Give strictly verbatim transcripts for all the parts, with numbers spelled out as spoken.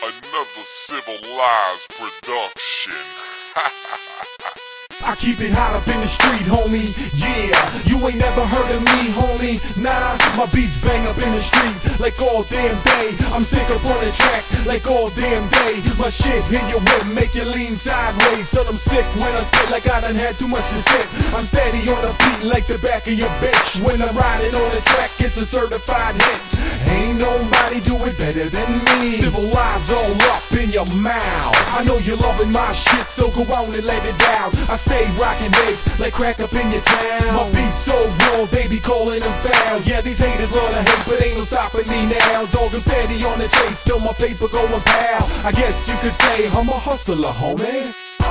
Another civilized production. I keep it hot up in the street, homie. Yeah, you ain't never heard of me, homie. Nah, my beats bang up in the street like all damn day. I'm sick up on the track like all damn day. My shit hit your whip, make you lean sideways. Son, I'm sick when I spit like I done had too much to sip. I'm steady on the beat like the back of your bitch. When I'm riding on the track, it's a certified hit. Ain't nobody do it better than me. Civilize all up in your mouth. I know you're loving my shit, so go on and let it down. I stay rocking hits like crack up in your town. My beats so raw, they be calling them foul. Yeah, these haters love to hate, but ain't no stopping me now. Dog, I'm steady on the chase, till my paper going pal. I guess you could say I'm a hustler, homie.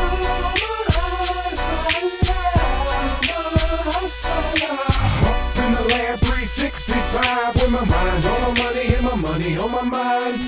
Up in the lab three sixty-five with my mind on my money and my money on my mind.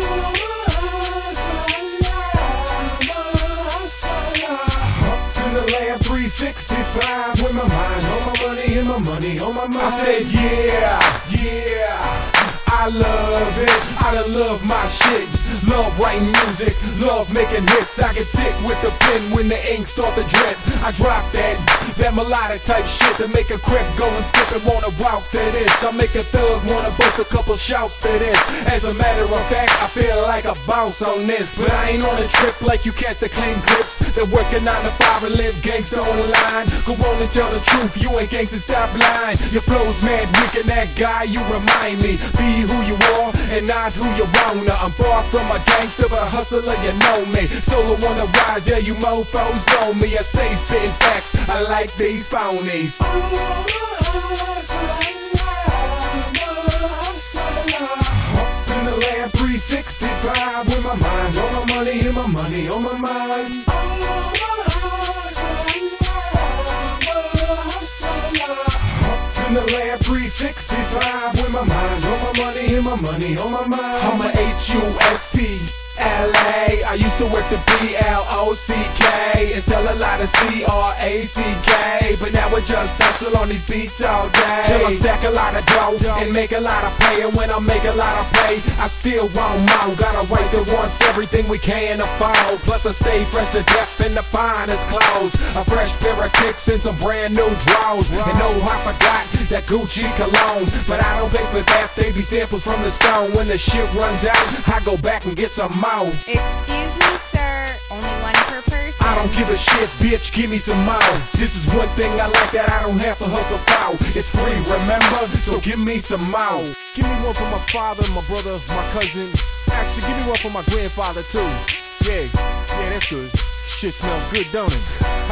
three sixty-five with my mind on my money and my money on my mind. I said yeah, yeah, I love it. I done love my shit. Love writing music, love making hits. I get sick with the pen when the ink start to drip. I drop that, that melodic type shit to make a crip go and skip and wanna rock to this. I make a thug wanna bust a couple shouts to this. As a matter of fact, I feel like a bounce on this. But I ain't on a trip like you cats that claim clips. They're working nine to five and live gangsta on the line. Go on and tell the truth, you ain't gangsta, stop lying. Your flow's mad weak and that guy you remind me. Be who you are and not who you wanna. I'm far from a gangster, but a hustler, you know me. Solo on the rise, yeah, you mofos know me. I stay spitting facts, I like these phonies. Up in the lab three sixty-five with my mind on my money and my money on my mind. In the lab three sixty-five with my mind on my money and my money on my mind. I'm a H U S T L A. I used to work the B L O C K and sell a lot of C R A C K, but now I just hustle on these beats all day till I stack a lot of dough and make a lot of pay. And when I make a lot of pay, I still want more. Gotta write that wants everything we can afford. Plus I stay fresh to death in the finest clothes, a fresh pair of kicks and some brand new drawers. And no, I forgot that Gucci cologne, but I don't pay for that. They be samples from the stone. When the shit runs out, I go back and get some more. Excuse me, sir. Only one per person. I don't give a shit, bitch. Give me some more. This is one thing I like that I don't have to hustle for. It's free, remember? So give me some more. Give me one for my father, my brother, my cousin. Actually, give me one for my grandfather too. Yeah, yeah, that's good. Shit smells good, don't it?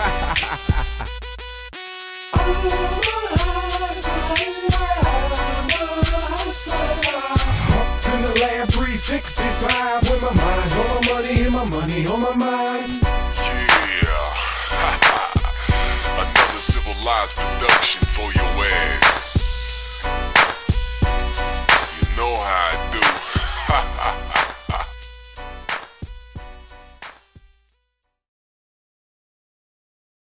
In the lab three sixty-five with my mind on my money and my money on my mind. Yeah. Another civilized production for your ass.